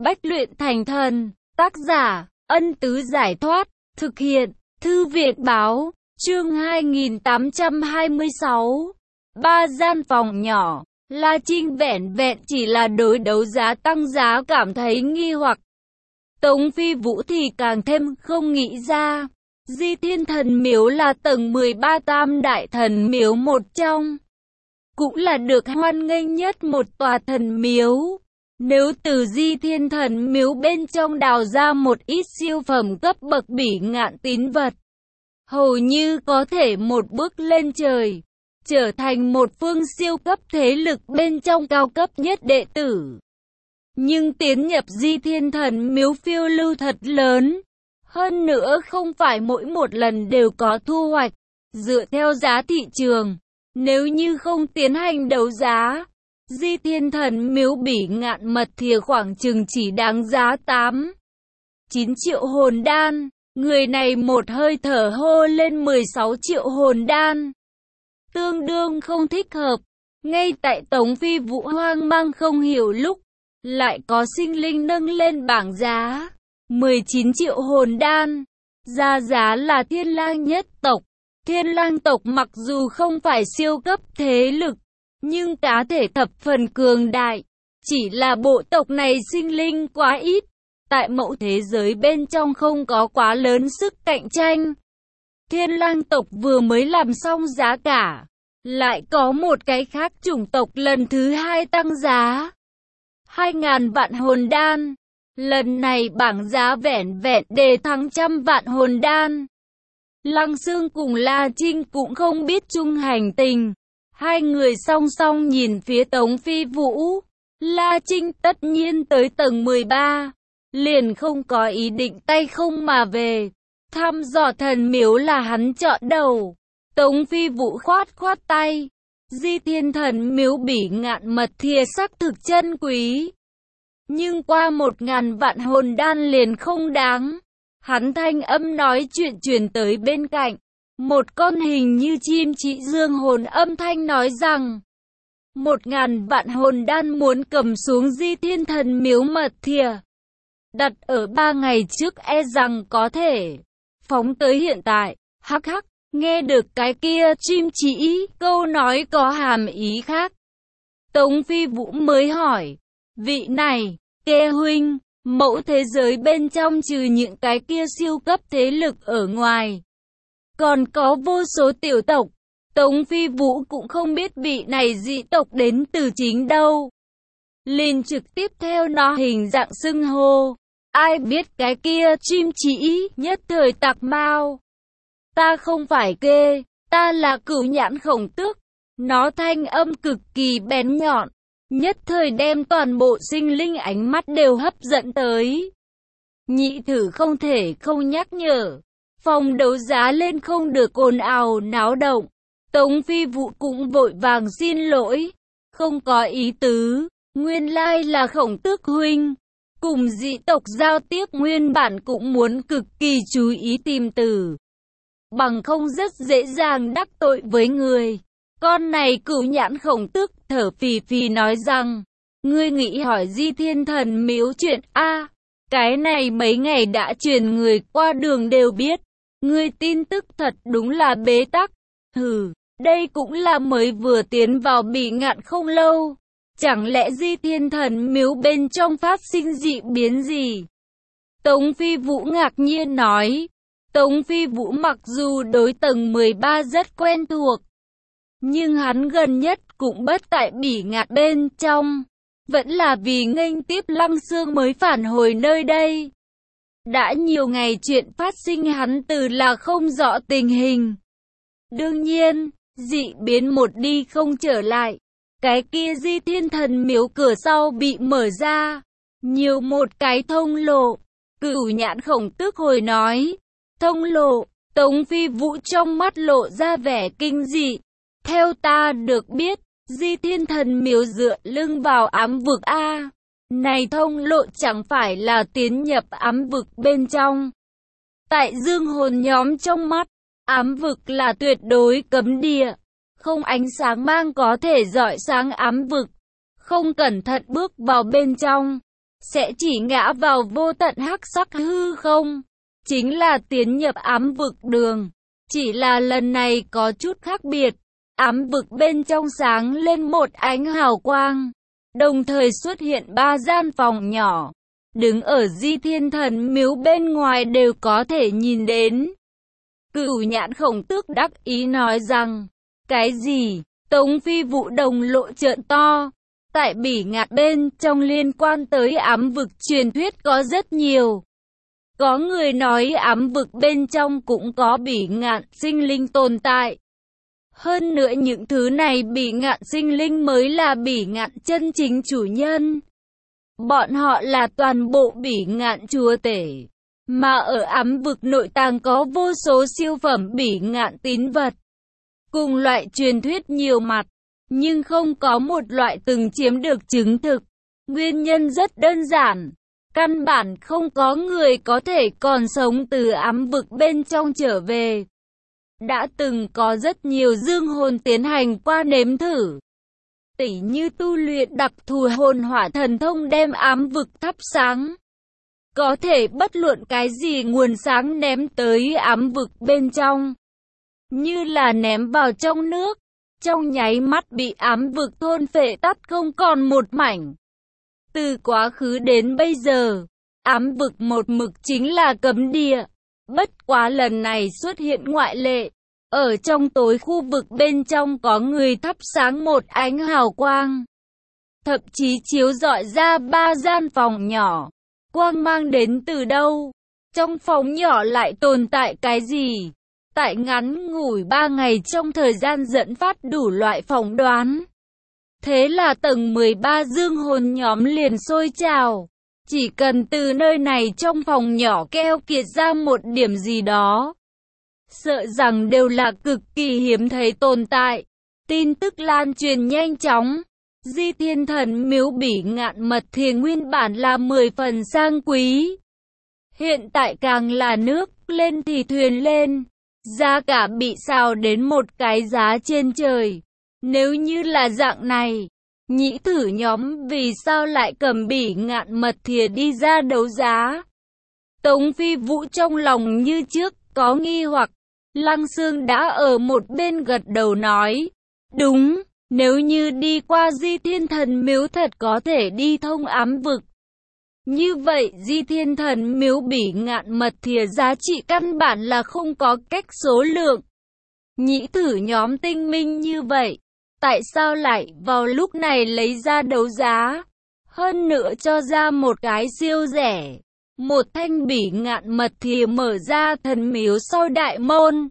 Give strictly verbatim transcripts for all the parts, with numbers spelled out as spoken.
Bách luyện thành thần. Tác giả, Ân Tứ Giải Thoát. Thực hiện, Thư viện Báo. Chương hai nghìn tám trăm hai mươi sáu. Ba gian phòng nhỏ. La Trinh vẻn vẹn chỉ là đối đấu giá tăng giá cảm thấy nghi hoặc. Tống Phi Vũ thì càng thêm không nghĩ ra. Di Thiên Thần Miếu là tầng mười ba tam đại thần miếu một trong. Cũng là được hoan nghênh nhất một tòa thần miếu. Nếu từ Di Thiên Thần Miếu bên trong đào ra một ít siêu phẩm cấp bậc bỉ ngạn tín vật, hầu như có thể một bước lên trời, trở thành một phương siêu cấp thế lực bên trong cao cấp nhất đệ tử. Nhưng tiến nhập Di Thiên Thần Miếu phiêu lưu thật lớn. Hơn nữa không phải mỗi một lần đều có thu hoạch. Dựa theo giá thị trường, nếu như không tiến hành đấu giá, Di Thiên Thần Miếu bỉ ngạn mật thìa khoảng chừng chỉ đáng giá tám, chín triệu hồn đan. Người này một hơi thở hô lên mười sáu triệu hồn đan. Tương đương không thích hợp. Ngay tại Tống Phi Vũ hoang mang không hiểu lúc, lại có sinh linh nâng lên bảng giá. mười chín triệu hồn đan. Ra giá là Thiên Lang nhất tộc. Thiên Lang tộc mặc dù không phải siêu cấp thế lực, nhưng cá thể thập phần cường đại. Chỉ là bộ tộc này sinh linh quá ít. Tại mẫu thế giới bên trong không có quá lớn sức cạnh tranh. Thiên Lang tộc vừa mới làm xong giá cả, lại có một cái khác chủng tộc lần thứ hai tăng giá. Hai ngàn vạn hồn đan. Lần này bảng giá vẻn vẹn đề thăng trăm vạn hồn đan. Lăng Xương cùng La Trinh cũng không biết chung hành tình. Hai người song song nhìn phía Tống Phi Vũ. La Trinh tất nhiên tới tầng mười ba, liền không có ý định tay không mà về. Thăm dò thần miếu là hắn chọn đầu. Tống Phi Vũ khoát khoát tay. Di Thiên Thần Miếu bỉ ngạn mật thìa sắc thực chân quý, nhưng qua một ngàn vạn hồn đan liền không đáng. Hắn thanh âm nói chuyện truyền tới bên cạnh. Một con hình như chim chỉ dương hồn âm thanh nói rằng, một ngàn vạn hồn đan muốn cầm xuống Di Thiên Thần Miếu mật thìa, đặt ở ba ngày trước e rằng có thể. Phóng tới hiện tại, hắc hắc, nghe được cái kia chim chỉ, câu nói có hàm ý khác. Tống Phi Vũ mới hỏi, vị này, Kê huynh, mẫu thế giới bên trong trừ những cái kia siêu cấp thế lực ở ngoài, còn có vô số tiểu tộc. Tống Phi Vũ cũng không biết vị này dị tộc đến từ chính đâu, liền trực tiếp theo nó hình dạng xưng hô. Ai biết cái kia chim chỉ nhất thời tạc mau. Ta không phải Kê, ta là Cửu Nhãn Khổng Tước. Nó thanh âm cực kỳ bén nhọn, nhất thời đem toàn bộ sinh linh ánh mắt đều hấp dẫn tới. Nhị thử không thể không nhắc nhở, phòng đấu giá lên không được ồn ào náo động. Tống Phi Vũ cũng vội vàng xin lỗi, không có ý tứ, nguyên lai là Khổng Tước huynh. Cùng dị tộc giao tiếp nguyên bản cũng muốn cực kỳ chú ý tìm từ, bằng không rất dễ dàng đắc tội với người. Con này Cửu Nhãn Khổng Tước thở phì phì nói rằng, ngươi nghĩ hỏi Di Thiên Thần Miếu chuyện a? Cái này mấy ngày đã truyền người qua đường đều biết. Ngươi tin tức thật đúng là bế tắc. Hừ, đây cũng là mới vừa tiến vào bỉ ngạn không lâu. Chẳng lẽ Di Thiên Thần Miếu bên trong phát sinh dị biến gì? Tống Phi Vũ ngạc nhiên nói. Tống Phi Vũ mặc dù đối tầng mười ba rất quen thuộc, nhưng hắn gần nhất cũng bất tại bỉ ngạn bên trong. Vẫn là vì nghênh tiếp Lăng Xương mới phản hồi nơi đây. Đã nhiều ngày chuyện phát sinh hắn từ là không rõ tình hình. Đương nhiên, dị biến một đi không trở lại. Cái kia Di Thiên Thần Miếu cửa sau bị mở ra, nhiều một cái thông lộ. Cửu Nhãn Khổng Tước hồi nói, thông lộ. Tống Phi Vũ trong mắt lộ ra vẻ kinh dị. Theo ta được biết, Di Thiên Thần Miếu dựa lưng vào ám vực A. Này thông lộ chẳng phải là tiến nhập ám vực bên trong. Tại dương hồn nhóm trong mắt, ám vực là tuyệt đối cấm địa. Không ánh sáng mang có thể rọi sáng ám vực. Không cẩn thận bước vào bên trong, sẽ chỉ ngã vào vô tận hắc sắc hư không. Chính là tiến nhập ám vực đường. Chỉ là lần này có chút khác biệt. Ám vực bên trong sáng lên một ánh hào quang. Đồng thời xuất hiện ba gian phòng nhỏ. Đứng ở Di Thiên Thần miếu bên ngoài đều có thể nhìn đến. Cửu Nhãn Khổng Tước đắc ý nói rằng, cái gì? Tống Phi Vũ đồng lộ trợn to. Tại Bỉ Ngạn bên trong liên quan tới ám vực truyền thuyết có rất nhiều. Có người nói ám vực bên trong cũng có Bỉ Ngạn sinh linh tồn tại. Hơn nữa những thứ này Bỉ Ngạn sinh linh mới là Bỉ Ngạn chân chính chủ nhân. Bọn họ là toàn bộ Bỉ Ngạn chúa tể. Mà ở ám vực nội tàng có vô số siêu phẩm Bỉ Ngạn tín vật. Cùng loại truyền thuyết nhiều mặt, nhưng không có một loại từng chiếm được chứng thực. Nguyên nhân rất đơn giản. Căn bản không có người có thể còn sống từ ám vực bên trong trở về. Đã từng có rất nhiều dương hồn tiến hành qua nếm thử. Tỉ như tu luyện đặc thù hồn hỏa thần thông đem ám vực thắp sáng. Có thể bất luận cái gì nguồn sáng ném tới ám vực bên trong. Như là ném vào trong nước. Trong nháy mắt bị ám vực thôn phệ tắt không còn một mảnh. Từ quá khứ đến bây giờ, ám vực một mực chính là cấm địa. Bất quá lần này xuất hiện ngoại lệ. Ở trong tối khu vực bên trong có người thắp sáng một ánh hào quang. Thậm chí chiếu rọi ra ba gian phòng nhỏ. Quang mang đến từ đâu? Trong phòng nhỏ lại tồn tại cái gì? Tại ngắn ngủi ba ngày trong thời gian dẫn phát đủ loại phỏng đoán. Thế là tầng mười ba dương hồn nhóm liền sôi trào. Chỉ cần từ nơi này trong phòng nhỏ keo kiệt ra một điểm gì đó. Sợ rằng đều là cực kỳ hiếm thấy tồn tại. Tin tức lan truyền nhanh chóng. Di Thiên Thần miếu Bỉ Ngạn mật thiền nguyên bản là mười phần sang quý. Hiện tại càng là nước lên thì thuyền lên. Giá cả bị xào đến một cái giá trên trời. Nếu như là dạng này, nhĩ thử nhóm vì sao lại cầm Bỉ Ngạn mật thìa đi ra đấu giá? Tống Phi Vũ trong lòng như trước có nghi hoặc. Lăng Xương đã ở một bên gật đầu nói. Đúng, nếu như đi qua Di Thiên Thần miếu thật có thể đi thông ám vực. Như vậy Di Thiên Thần miếu Bỉ Ngạn mật thìa giá trị căn bản là không có cách số lượng. Nhĩ thử nhóm tinh minh như vậy, tại sao lại vào lúc này lấy ra đấu giá? Hơn nữa cho ra một cái siêu rẻ. Một thanh Bỉ Ngạn mật thìa mở ra thần miếu sau đại môn.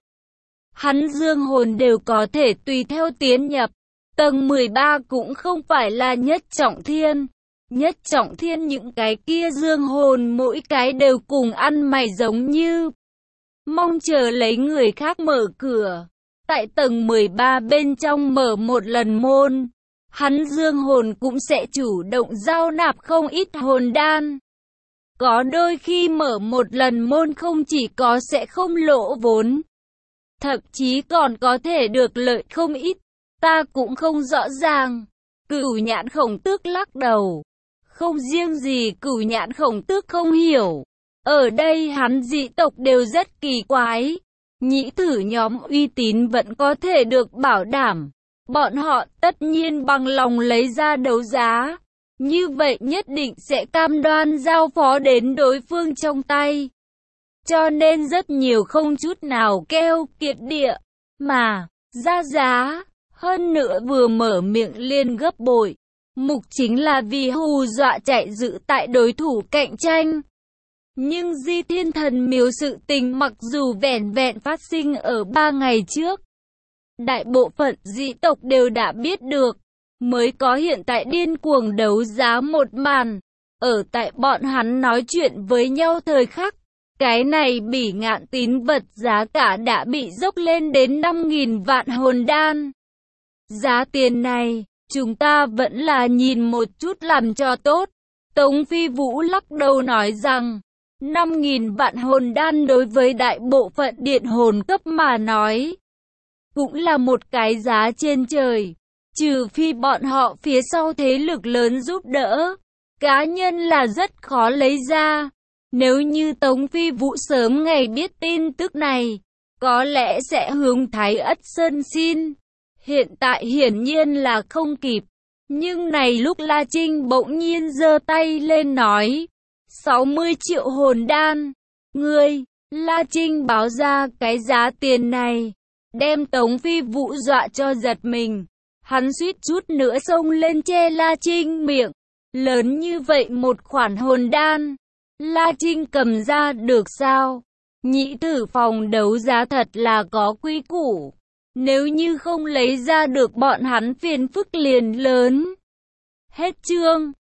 Hắn dương hồn đều có thể tùy theo tiến nhập. Tầng mười ba cũng không phải là nhất trọng thiên. Nhất trọng thiên những cái kia dương hồn mỗi cái đều cùng ăn mày giống như. Mong chờ lấy người khác mở cửa. Tại tầng mười ba bên trong mở một lần môn. Hắn dương hồn cũng sẽ chủ động giao nạp không ít hồn đan. Có đôi khi mở một lần môn không chỉ có sẽ không lỗ vốn. Thậm chí còn có thể được lợi không ít. Ta cũng không rõ ràng. Cửu Nhãn Khổng Tước lắc đầu. Không riêng gì Cửu Nhãn Khổng Tước không hiểu. Ở đây hắn dị tộc đều rất kỳ quái. Nhĩ thử nhóm uy tín vẫn có thể được bảo đảm. Bọn họ tất nhiên bằng lòng lấy ra đấu giá. Như vậy nhất định sẽ cam đoan giao phó đến đối phương trong tay. Cho nên rất nhiều không chút nào keo kiệt địa. Mà, ra giá, hơn nữa vừa mở miệng liền gấp bội. Mục chính là vì hù dọa chạy dự tại đối thủ cạnh tranh. Nhưng Di Thiên Thần miếu sự tình mặc dù vẻn vẹn phát sinh ở ba ngày trước. Đại bộ phận dị tộc đều đã biết được. Mới có hiện tại điên cuồng đấu giá một màn. Ở tại bọn hắn nói chuyện với nhau thời khắc. Cái này Bỉ Ngạn tín vật giá cả đã bị dốc lên đến năm nghìn vạn hồn đan. Giá tiền này, chúng ta vẫn là nhìn một chút làm cho tốt. Tống Phi Vũ lắc đầu nói rằng, năm nghìn vạn hồn đan đối với đại bộ phận điện hồn cấp mà nói. Cũng là một cái giá trên trời. Trừ phi bọn họ phía sau thế lực lớn giúp đỡ. cá nhân là rất khó lấy ra. Nếu như Tống Phi Vũ sớm ngày biết tin tức này, có lẽ sẽ hướng Thái Ất Sơn xin. Hiện tại hiển nhiên là không kịp. Nhưng này lúc La Trinh bỗng nhiên giơ tay lên nói, sáu mươi triệu hồn đan. Ngươi, La Trinh báo ra cái giá tiền này, đem Tống Phi Vũ dọa cho giật mình. Hắn suýt chút nữa xông lên che La Trinh miệng. Lớn như vậy một khoản hồn đan, La Trinh cầm ra được sao? Nhị tử phòng đấu giá thật là có quy củ. Nếu như không lấy ra được bọn hắn phiền phức liền lớn. Hết chương.